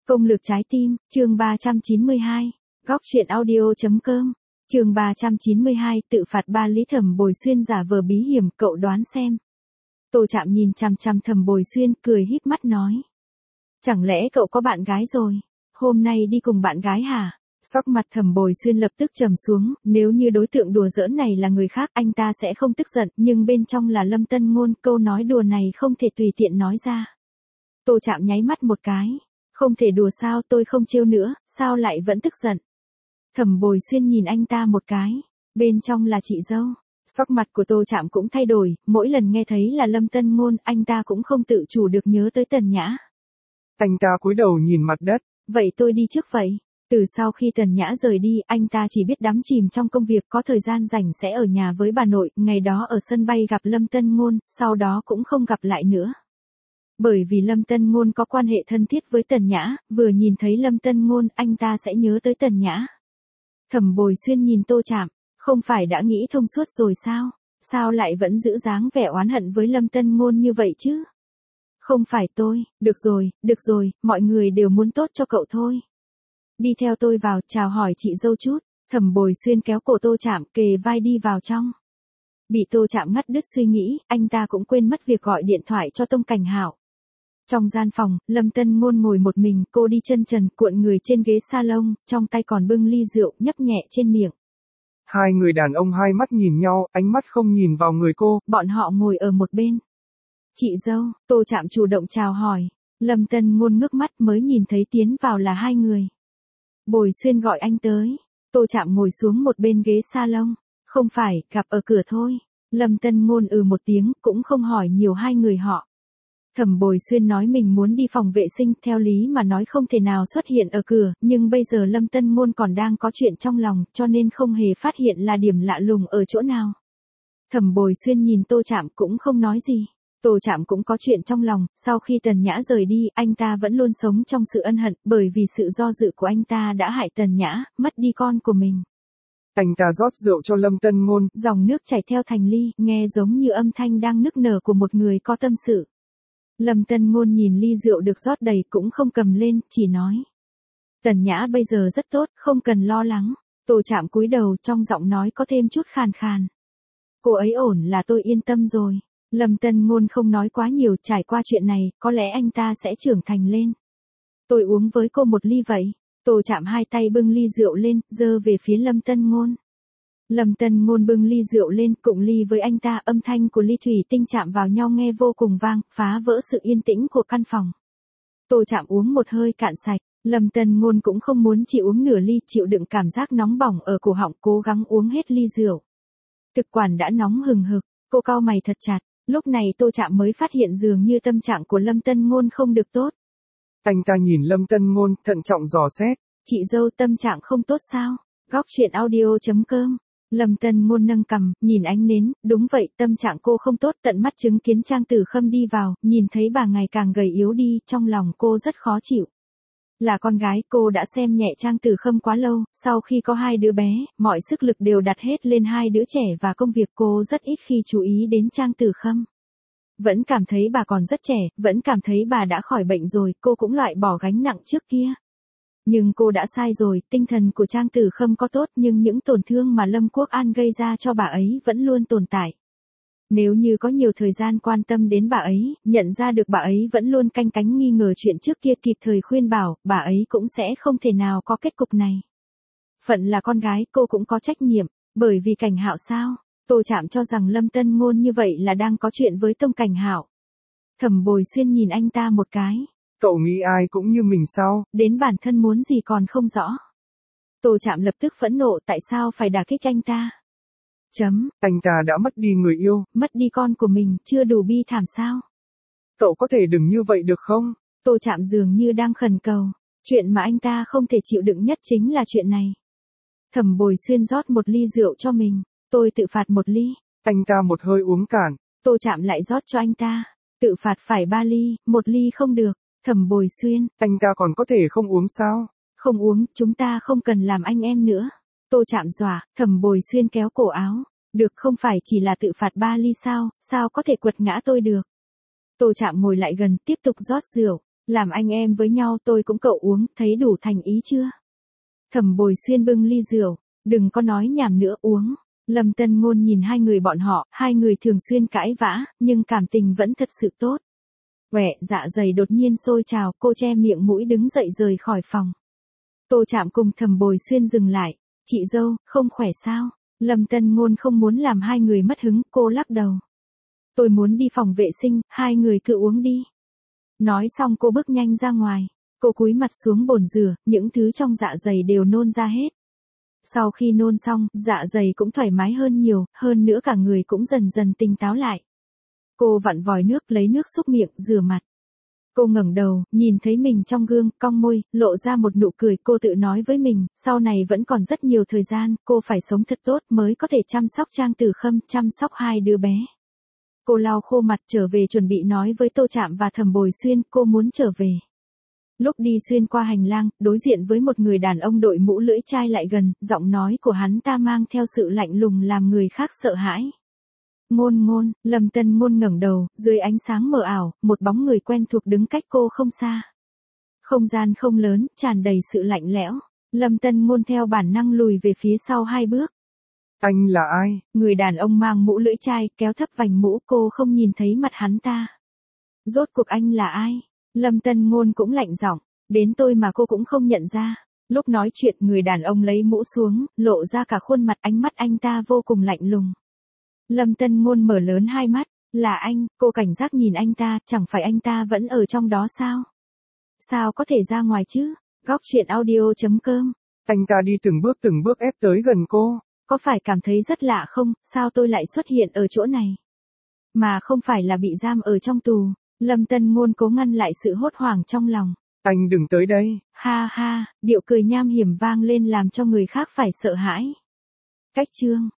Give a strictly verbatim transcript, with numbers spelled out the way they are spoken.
Công lược trái tim, chương ba trăm chín mươi hai, góc truyện audio.com, chương ba trăm chín mươi hai, tự phạt ba Lý Thẩm Bồi Xuyên giả vờ bí hiểm, cậu đoán xem. Tô Trạm nhìn chằm chằm Thẩm Bồi Xuyên, cười híp mắt nói. Chẳng lẽ cậu có bạn gái rồi? Hôm nay đi cùng bạn gái hả? Sắc mặt Thẩm Bồi Xuyên lập tức trầm xuống, nếu như đối tượng đùa giỡn này là người khác anh ta sẽ không tức giận, nhưng bên trong là Lâm Tân Ngôn, câu nói đùa này không thể tùy tiện nói ra. Tô Trạm nháy mắt một cái. Không thể đùa sao, tôi không trêu nữa, sao lại vẫn tức giận? Thẩm Bồi Xuyên nhìn anh ta một cái, bên trong là chị dâu. Sắc mặt của Tô Trạm cũng thay đổi, mỗi lần nghe thấy là Lâm Tân Ngôn, anh ta cũng không tự chủ được nhớ tới Tần Nhã. Anh ta cúi đầu nhìn mặt đất. Vậy tôi đi trước vậy. Từ sau khi Tần Nhã rời đi, anh ta chỉ biết đắm chìm trong công việc, có thời gian rảnh sẽ ở nhà với bà nội, ngày đó ở sân bay gặp Lâm Tân Ngôn, sau đó cũng không gặp lại nữa. Bởi vì Lâm Tân Ngôn có quan hệ thân thiết với Tần Nhã, vừa nhìn thấy Lâm Tân Ngôn, anh ta sẽ nhớ tới Tần Nhã. Thẩm Bồi Xuyên nhìn Tô Trạm, không phải đã nghĩ thông suốt rồi sao? Sao lại vẫn giữ dáng vẻ oán hận với Lâm Tân Ngôn như vậy chứ? Không phải tôi, được rồi, được rồi, mọi người đều muốn tốt cho cậu thôi. Đi theo tôi vào, chào hỏi chị dâu chút. Thẩm Bồi Xuyên kéo cổ Tô Trạm, kề vai đi vào trong. Bị Tô Trạm ngắt đứt suy nghĩ, anh ta cũng quên mất việc gọi điện thoại cho Tông Cảnh Hạo. Trong gian phòng, Lâm Tân Ngôn ngồi một mình, cô đi chân trần, cuộn người trên ghế salon, trong tay còn bưng ly rượu, nhấp nhẹ trên miệng. Hai người đàn ông hai mắt nhìn nhau, ánh mắt không nhìn vào người cô. Bọn họ ngồi ở một bên. Chị dâu, Tô Trạm chủ động chào hỏi. Lâm Tân Ngôn ngước mắt mới nhìn thấy tiến vào là hai người. Bồi Xuyên gọi anh tới. Tô Trạm ngồi xuống một bên ghế salon. Không phải, gặp ở cửa thôi. Lâm Tân Ngôn ừ một tiếng, cũng không hỏi nhiều hai người họ. Thẩm Bồi Xuyên nói mình muốn đi phòng vệ sinh, theo lý mà nói không thể nào xuất hiện ở cửa, nhưng bây giờ Lâm Tân Ngôn còn đang có chuyện trong lòng, cho nên không hề phát hiện là điểm lạ lùng ở chỗ nào. Thẩm Bồi Xuyên nhìn Tô Trạm cũng không nói gì. Tô Trạm cũng có chuyện trong lòng, sau khi Tần Nhã rời đi, anh ta vẫn luôn sống trong sự ân hận, bởi vì sự do dự của anh ta đã hại Tần Nhã, mất đi con của mình. Anh ta rót rượu cho Lâm Tân Ngôn. Dòng nước chảy theo thành ly, nghe giống như âm thanh đang nức nở của một người có tâm sự. Lâm Tân Ngôn nhìn ly rượu được rót đầy cũng không cầm lên, chỉ nói. Tần Nhã bây giờ rất tốt, không cần lo lắng. Tô Trạm cúi đầu, trong giọng nói có thêm chút khàn khàn. Cô ấy ổn là tôi yên tâm rồi. Lâm Tân Ngôn không nói quá nhiều, trải qua chuyện này, có lẽ anh ta sẽ trưởng thành lên. Tôi uống với cô một ly vậy. Tô Trạm hai tay bưng ly rượu lên, giơ về phía Lâm Tân Ngôn. Lâm Tân Ngôn bưng ly rượu lên, cụng ly với anh ta, âm thanh của ly thủy tinh chạm vào nhau nghe vô cùng vang, phá vỡ sự yên tĩnh của căn phòng. Tô Trạm uống một hơi cạn sạch, Lâm Tân Ngôn cũng không muốn chỉ uống nửa ly, chịu đựng cảm giác nóng bỏng ở cổ họng, cố gắng uống hết ly rượu. Thực quản đã nóng hừng hực, cô cau mày thật chặt, lúc này Tô Trạm mới phát hiện dường như tâm trạng của Lâm Tân Ngôn không được tốt. Anh ta nhìn Lâm Tân Ngôn, thận trọng dò xét. Chị dâu tâm trạng không tốt sao? Góc truyện audio.com. Lâm Tân Ngôn nâng cằm, nhìn ánh nến, đúng vậy, tâm trạng cô không tốt, tận mắt chứng kiến Trang Tử Khâm đi vào, nhìn thấy bà ngày càng gầy yếu đi, trong lòng cô rất khó chịu. Là con gái, cô đã xem nhẹ Trang Tử Khâm quá lâu, sau khi có hai đứa bé, mọi sức lực đều đặt hết lên hai đứa trẻ và công việc, cô rất ít khi chú ý đến Trang Tử Khâm. Vẫn cảm thấy bà còn rất trẻ, vẫn cảm thấy bà đã khỏi bệnh rồi, cô cũng loại bỏ gánh nặng trước kia. Nhưng cô đã sai rồi, tinh thần của Trang Tử Khâm có tốt nhưng những tổn thương mà Lâm Quốc An gây ra cho bà ấy vẫn luôn tồn tại. Nếu như có nhiều thời gian quan tâm đến bà ấy, nhận ra được bà ấy vẫn luôn canh cánh nghi ngờ chuyện trước kia, kịp thời khuyên bảo, bà ấy cũng sẽ không thể nào có kết cục này. Phận là con gái, cô cũng có trách nhiệm, bởi vì Cảnh Hạo sao? Tô Trạm cho rằng Lâm Tân Ngôn như vậy là đang có chuyện với Tông Cảnh Hạo. Thẩm Bồi Xuyên nhìn anh ta một cái. Cậu nghĩ ai cũng như mình sao? Đến bản thân muốn gì còn không rõ. Tô Trạm lập tức phẫn nộ, tại sao phải đả kích anh ta? Chấm. Anh ta đã mất đi người yêu. Mất đi con của mình, chưa đủ bi thảm sao? Cậu có thể đừng như vậy được không? Tô Trạm dường như đang khẩn cầu. Chuyện mà anh ta không thể chịu đựng nhất chính là chuyện này. Thẩm Bồi Xuyên rót một ly rượu cho mình. Tôi tự phạt một ly. Anh ta một hơi uống cạn. Tô Trạm lại rót cho anh ta. Tự phạt phải ba ly, một ly không được. Thẩm Bồi Xuyên. Anh ta còn có thể không uống sao? Không uống, chúng ta không cần làm anh em nữa. Tô Trạm dọa, Thẩm Bồi Xuyên kéo cổ áo. Được, không phải chỉ là tự phạt ba ly sao, sao có thể quật ngã tôi được. Tô Trạm ngồi lại gần, tiếp tục rót rượu. Làm anh em với nhau tôi cũng cậu uống, thấy đủ thành ý chưa? Thẩm Bồi Xuyên bưng ly rượu, đừng có nói nhảm nữa, uống. Lâm Tân Ngôn nhìn hai người bọn họ, hai người thường xuyên cãi vã, nhưng cảm tình vẫn thật sự tốt. Quẹ, dạ dày đột nhiên sôi trào, cô che miệng mũi đứng dậy rời khỏi phòng. Tô Trạm cùng Thẩm Bồi Xuyên dừng lại, chị dâu, không khỏe sao? Lâm Tân Ngôn không muốn làm hai người mất hứng, cô lắc đầu. Tôi muốn đi phòng vệ sinh, hai người cứ uống đi. Nói xong cô bước nhanh ra ngoài, cô cúi mặt xuống bồn rửa, những thứ trong dạ dày đều nôn ra hết. Sau khi nôn xong, dạ dày cũng thoải mái hơn nhiều, hơn nữa cả người cũng dần dần tỉnh táo lại. Cô vặn vòi nước, lấy nước súc miệng, rửa mặt. Cô ngẩng đầu, nhìn thấy mình trong gương, cong môi, lộ ra một nụ cười, cô tự nói với mình, sau này vẫn còn rất nhiều thời gian, cô phải sống thật tốt mới có thể chăm sóc Trang Tử Khâm, chăm sóc hai đứa bé. Cô lau khô mặt trở về chuẩn bị nói với Tô Trạm và Thẩm Bồi Xuyên, cô muốn trở về. Lúc đi xuyên qua hành lang, đối diện với một người đàn ông đội mũ lưỡi chai lại gần, giọng nói của hắn ta mang theo sự lạnh lùng làm người khác sợ hãi. Ngôn Ngôn, Lâm Tân Ngôn ngẩng đầu, dưới ánh sáng mờ ảo, một bóng người quen thuộc đứng cách cô không xa. Không gian không lớn, tràn đầy sự lạnh lẽo. Lâm Tân Ngôn theo bản năng lùi về phía sau hai bước. Anh là ai? Người đàn ông mang mũ lưỡi chai, kéo thấp vành mũ, cô không nhìn thấy mặt hắn ta. Rốt cuộc anh là ai? Lâm Tân Ngôn cũng lạnh giọng, đến tôi mà cô cũng không nhận ra. Lúc nói chuyện, người đàn ông lấy mũ xuống, lộ ra cả khuôn mặt, ánh mắt anh ta vô cùng lạnh lùng. Lâm Tân Ngôn mở lớn hai mắt, là anh, cô cảnh giác nhìn anh ta, chẳng phải anh ta vẫn ở trong đó sao? Sao có thể ra ngoài chứ? Góc truyện audio chấm com. Anh ta đi từng bước từng bước ép tới gần cô. Có phải cảm thấy rất lạ không, sao tôi lại xuất hiện ở chỗ này? Mà không phải là bị giam ở trong tù. Lâm Tân Ngôn cố ngăn lại sự hốt hoảng trong lòng. Anh đừng tới đây. Ha ha, điệu cười nham hiểm vang lên làm cho người khác phải sợ hãi. Cách chương